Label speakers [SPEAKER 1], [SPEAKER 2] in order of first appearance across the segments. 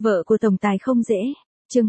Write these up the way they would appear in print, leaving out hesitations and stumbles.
[SPEAKER 1] Vợ của tổng tài không dễ. Chương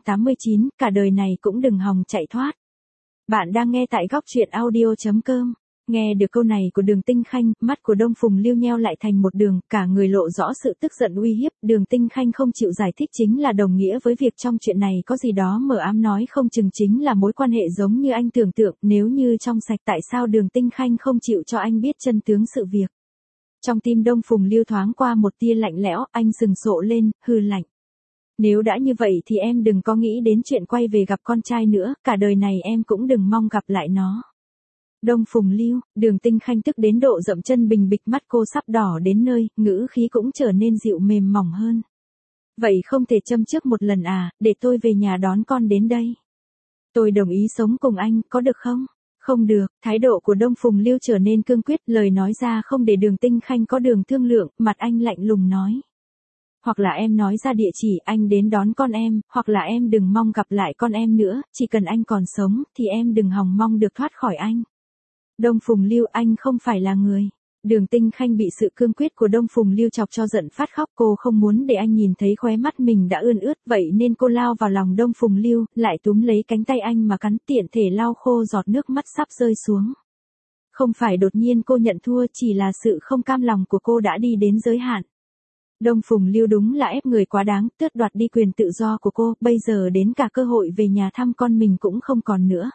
[SPEAKER 1] 289, cả đời này cũng đừng hòng chạy thoát. Bạn đang nghe tại góc truyện audio.com. Nghe được câu này của Đường Tinh Khanh, mắt của Đông Phùng Lưu nheo lại thành một đường, cả người lộ rõ sự tức giận uy hiếp. Đường Tinh Khanh không chịu giải thích chính là đồng nghĩa với việc trong chuyện này có gì đó mờ ám, nói không chừng chính là mối quan hệ giống như anh tưởng tượng. Nếu như trong sạch, tại sao Đường Tinh Khanh không chịu cho anh biết chân tướng sự việc? Trong tim Đông Phùng Lưu thoáng qua một tia lạnh lẽo, anh sừng sộ lên, hừ lạnh. Nếu đã như vậy thì em đừng có nghĩ đến chuyện quay về gặp con trai nữa, cả đời này em cũng đừng mong gặp lại nó. Đông Phùng Lưu, Đường Tinh Khanh tức đến độ dậm chân bình bịch, mắt cô sắp đỏ đến nơi, ngữ khí cũng trở nên dịu mềm mỏng hơn. Vậy không thể châm trước một lần à, để tôi về nhà đón con đến đây. Tôi đồng ý sống cùng anh, có được không? Không được, thái độ của Đông Phùng Lưu trở nên cương quyết, lời nói ra không để Đường Tinh Khanh có đường thương lượng, mặt anh lạnh lùng nói. Hoặc là em nói ra địa chỉ anh đến đón con em, hoặc là em đừng mong gặp lại con em nữa, chỉ cần anh còn sống, thì em đừng hòng mong được thoát khỏi anh. Đông Phùng Lưu, anh không phải là người. Đường Tinh Khanh bị sự cương quyết của Đông Phùng Lưu chọc cho giận phát khóc, cô không muốn để anh nhìn thấy khóe mắt mình đã ươn ướt, vậy nên cô lao vào lòng Đông Phùng Lưu, lại túm lấy cánh tay anh mà cắn, tiện thể lau khô giọt nước mắt sắp rơi xuống. Không phải đột nhiên cô nhận thua, chỉ là sự không cam lòng của cô đã đi đến giới hạn. Đông Phùng Lưu đúng là ép người quá đáng, tước đoạt đi quyền tự do của cô, bây giờ đến cả cơ hội về nhà thăm con mình cũng không còn nữa.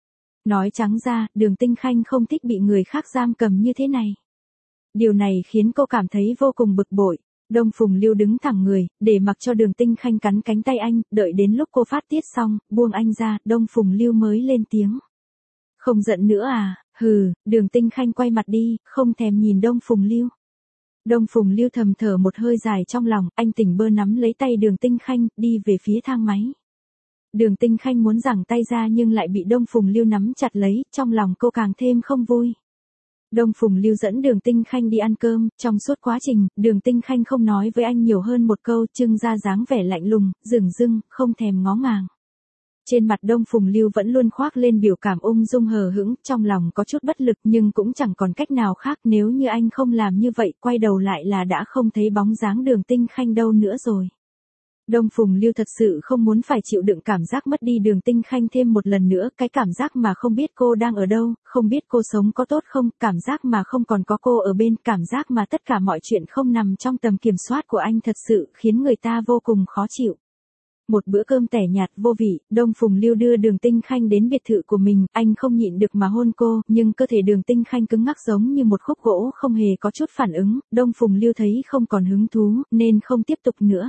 [SPEAKER 1] Nói trắng ra, Đường Tinh Khanh không thích bị người khác giam cầm như thế này. Điều này khiến cô cảm thấy vô cùng bực bội. Đông Phùng Lưu đứng thẳng người, để mặc cho Đường Tinh Khanh cắn cánh tay anh, đợi đến lúc cô phát tiết xong, buông anh ra, Đông Phùng Lưu mới lên tiếng. Không giận nữa à, hừ, Đường Tinh Khanh quay mặt đi, không thèm nhìn Đông Phùng Lưu. Đông Phùng Lưu thầm thở một hơi dài trong lòng, anh tỉnh bơ nắm lấy tay Đường Tinh Khanh, đi về phía thang máy. Đường Tinh Khanh muốn giằng tay ra nhưng lại bị Đông Phùng Lưu nắm chặt lấy, trong lòng cô càng thêm không vui. Đông Phùng Lưu dẫn Đường Tinh Khanh đi ăn cơm, trong suốt quá trình, Đường Tinh Khanh không nói với anh nhiều hơn một câu, trưng ra dáng vẻ lạnh lùng, dửng dưng, không thèm ngó ngàng. Trên mặt Đông Phùng Lưu vẫn luôn khoác lên biểu cảm ung dung hờ hững, trong lòng có chút bất lực nhưng cũng chẳng còn cách nào khác, nếu như anh không làm như vậy, quay đầu lại là đã không thấy bóng dáng Đường Tinh Khanh đâu nữa rồi. Đông Phùng Lưu thật sự không muốn phải chịu đựng cảm giác mất đi Đường Tinh Khanh thêm một lần nữa, cái cảm giác mà không biết cô đang ở đâu, không biết cô sống có tốt không, cảm giác mà không còn có cô ở bên, cảm giác mà tất cả mọi chuyện không nằm trong tầm kiểm soát của anh thật sự khiến người ta vô cùng khó chịu. Một bữa cơm tẻ nhạt vô vị, Đông Phùng Lưu đưa Đường Tinh Khanh đến biệt thự của mình, anh không nhịn được mà hôn cô, nhưng cơ thể Đường Tinh Khanh cứng ngắc giống như một khúc gỗ, không hề có chút phản ứng, Đông Phùng Lưu thấy không còn hứng thú, nên không tiếp tục nữa.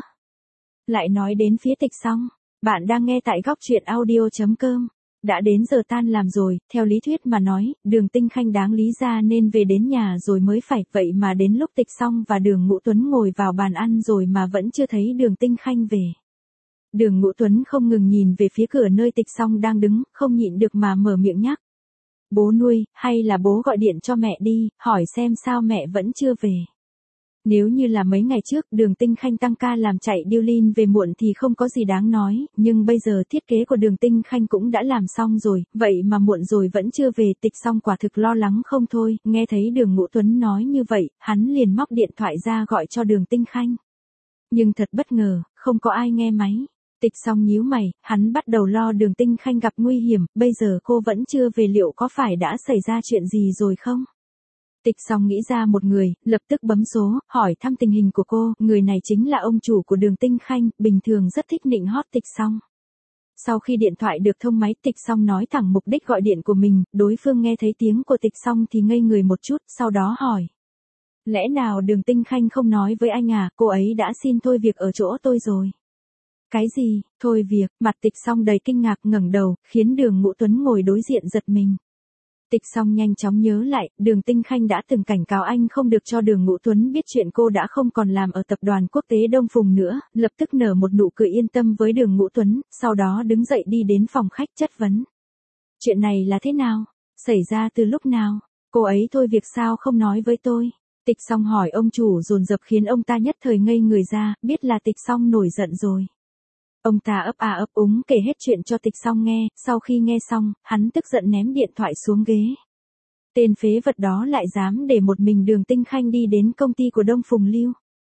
[SPEAKER 1] Lại nói đến phía Tịch Song, bạn đang nghe tại góc truyện audio.com. Đã đến giờ tan làm rồi, theo lý thuyết mà nói, Đường Tinh Khanh đáng lý ra nên về đến nhà rồi mới phải, vậy mà đến lúc Tịch Song và Đường Ngũ Tuấn ngồi vào bàn ăn rồi mà vẫn chưa thấy Đường Tinh Khanh về. Đường Ngũ Tuấn không ngừng nhìn về phía cửa nơi Tịch Song đang đứng, không nhịn được mà mở miệng nhắc. Bố nuôi, hay là bố gọi điện cho mẹ đi, hỏi xem sao mẹ vẫn chưa về. Nếu như là mấy ngày trước Đường Tinh Khanh tăng ca làm chạy điêu lin về muộn thì không có gì đáng nói, nhưng bây giờ thiết kế của Đường Tinh Khanh cũng đã làm xong rồi, vậy mà muộn rồi vẫn chưa về. Tịch Song quả thực lo lắng không thôi, nghe thấy Đường Ngũ Tuấn nói như vậy, hắn liền móc điện thoại ra gọi cho Đường Tinh Khanh. Nhưng thật bất ngờ, không có ai nghe máy. Tịch Song nhíu mày, hắn bắt đầu lo Đường Tinh Khanh gặp nguy hiểm, bây giờ cô vẫn chưa về, liệu có phải đã xảy ra chuyện gì rồi không? Tịch Song nghĩ ra một người, lập tức bấm số, hỏi thăm tình hình của cô, người này chính là ông chủ của Đường Tinh Khanh, bình thường rất thích nịnh hót Tịch Song. Sau khi điện thoại được thông máy, Tịch Song nói thẳng mục đích gọi điện của mình, đối phương nghe thấy tiếng của Tịch Song thì ngây người một chút, sau đó hỏi. Lẽ nào Đường Tinh Khanh không nói với anh à, cô ấy đã xin thôi việc ở chỗ tôi rồi. Cái gì, thôi việc, mặt Tịch Song đầy kinh ngạc ngẩng đầu, khiến Đường Ngũ Tuấn ngồi đối diện giật mình. Tịch Song nhanh chóng nhớ lại, Đường Tinh Khanh đã từng cảnh cáo anh không được cho Đường Ngũ Tuấn biết chuyện cô đã không còn làm ở tập đoàn quốc tế Đông Phùng nữa, lập tức nở một nụ cười yên tâm với Đường Ngũ Tuấn, sau đó đứng dậy đi đến phòng khách chất vấn. Chuyện này là thế nào? Xảy ra từ lúc nào? Cô ấy thôi việc sao không nói với tôi? Tịch Song hỏi ông chủ dồn dập khiến ông ta nhất thời ngây người ra, biết là Tịch Song nổi giận rồi. Ông ta ấp a ấp úng kể hết chuyện cho Tịch Song nghe, sau khi nghe xong, hắn tức giận ném điện thoại xuống ghế. Tên phế vật đó lại dám để một mình Đường Tinh Khanh đi đến công ty của Đông Phùng Lưu.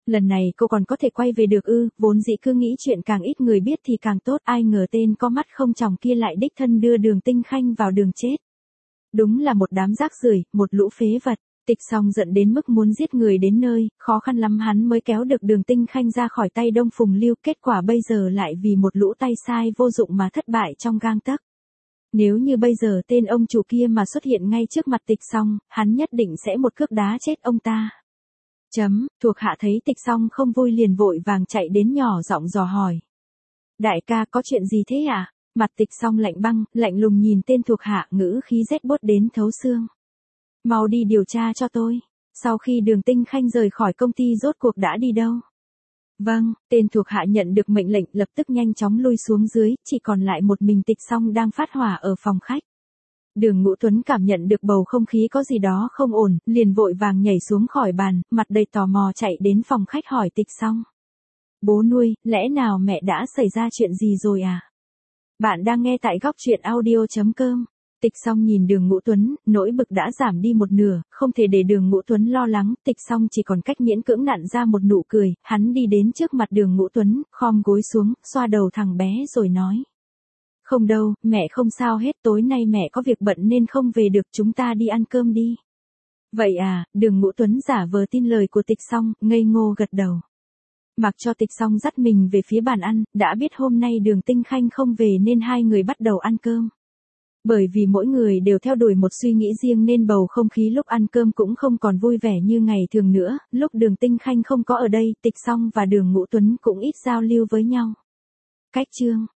[SPEAKER 1] Lần này cô còn có thể quay về được ư, vốn dĩ cứ nghĩ chuyện càng ít người biết thì càng tốt, ai ngờ tên có mắt không tròng kia lại đích thân đưa Đường Tinh Khanh vào đường chết. Đúng là một đám rác rưởi, một lũ phế vật. Tịch Song giận đến mức muốn giết người đến nơi, khó khăn lắm hắn mới kéo được Đường Tinh Khanh ra khỏi tay Đông Phùng Lưu, kết quả bây giờ lại vì một lũ tay sai vô dụng mà thất bại trong gang tấc. Nếu như bây giờ tên ông chủ kia mà xuất hiện ngay trước mặt Tịch Song, hắn nhất định sẽ một cước đá chết ông ta. Thuộc hạ thấy Tịch Song không vui liền vội vàng chạy đến nhỏ giọng dò hỏi. Đại ca có chuyện gì thế à? Mặt Tịch Song lạnh băng, lạnh lùng nhìn tên thuộc hạ, ngữ khí rét buốt đến thấu xương. Mau đi điều tra cho tôi. Sau khi Đường Tinh Khanh rời khỏi công ty rốt cuộc đã đi đâu? Vâng, tên thuộc hạ nhận được mệnh lệnh lập tức nhanh chóng lui xuống dưới, chỉ còn lại một mình Tịch Song đang phát hỏa ở phòng khách. Đường Ngũ Tuấn cảm nhận được bầu không khí có gì đó không ổn, liền vội vàng nhảy xuống khỏi bàn, mặt đầy tò mò chạy đến phòng khách hỏi Tịch Song. Bố nuôi, lẽ nào mẹ đã xảy ra chuyện gì rồi à? Bạn đang nghe tại góc truyện audio.com. Tịch Song nhìn Đường Ngũ Tuấn, nỗi bực đã giảm đi một nửa, không thể để Đường Ngũ Tuấn lo lắng, Tịch Song chỉ còn cách miễn cưỡng nặn ra một nụ cười, hắn đi đến trước mặt Đường Ngũ Tuấn, khom gối xuống, xoa đầu thằng bé rồi nói. Không đâu, mẹ không sao hết, tối nay mẹ có việc bận nên không về được, chúng ta đi ăn cơm đi. Vậy à, Đường Ngũ Tuấn giả vờ tin lời của Tịch Song, ngây ngô gật đầu. Mặc cho Tịch Song dắt mình về phía bàn ăn, đã biết hôm nay Đường Tinh Khanh không về nên hai người bắt đầu ăn cơm. Bởi vì mỗi người đều theo đuổi một suy nghĩ riêng nên bầu không khí lúc ăn cơm cũng không còn vui vẻ như ngày thường nữa, lúc Đường Tinh Khanh không có ở đây, Tịch Song và Đường Ngũ Tuấn cũng ít giao lưu với nhau. Cách chương